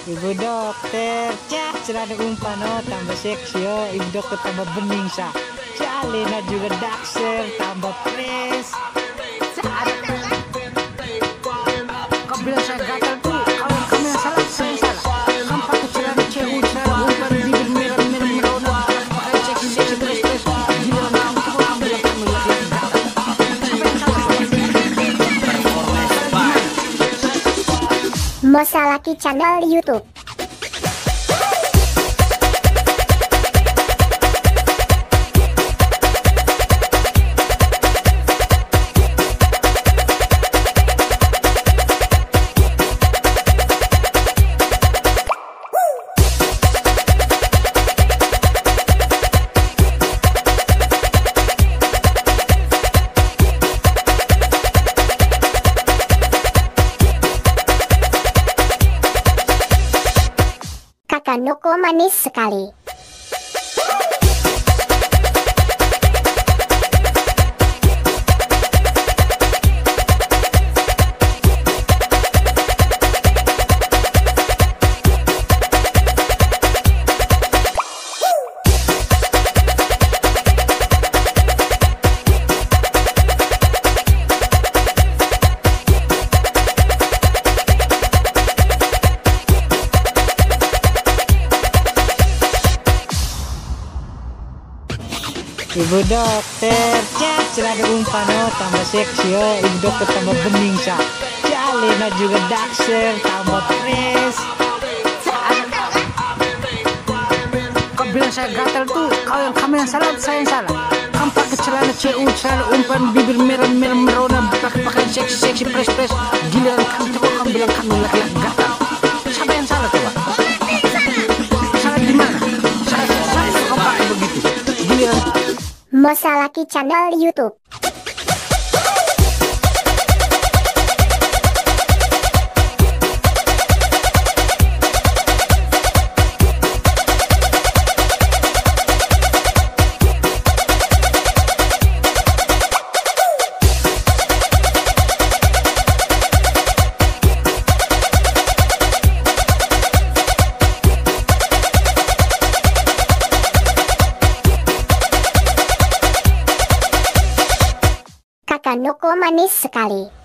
Ibu dokter, cah celana umpano tambah seksi yo. Ibu dokter tambah bening sa. Lena juga dakser tambah fresh. Kau bilang saya gatal tuh, kamu yang salah, saya yang salah. Kamu pakai celana cewek, celana umpan, bibir merah merona, pakai seksi fresh. Gila kamu bilang kamu yang gatal. Siapa yang salah? Mosalaki Channel YouTube. Kakak Noko manis sekali. Ibu dokter, cah celana umpano tambah seksi yo. Ibu dokter tambah bening sa. Lena juga dakser tambah fresh. Kau bilang saya gatal tuh, kamu yang salah, saya yang salah. Kamu pakai celana cewek, celana umpan, bibir merah merona, pakai seksi fresh. Giliran kamu bilang kamu laki-laki gatal. Siapa yang salah coba? Salah di mana? Saya kamu pakai begitu. Giliran Mosalaki Channel YouTube. Kakak Noko manis sekali.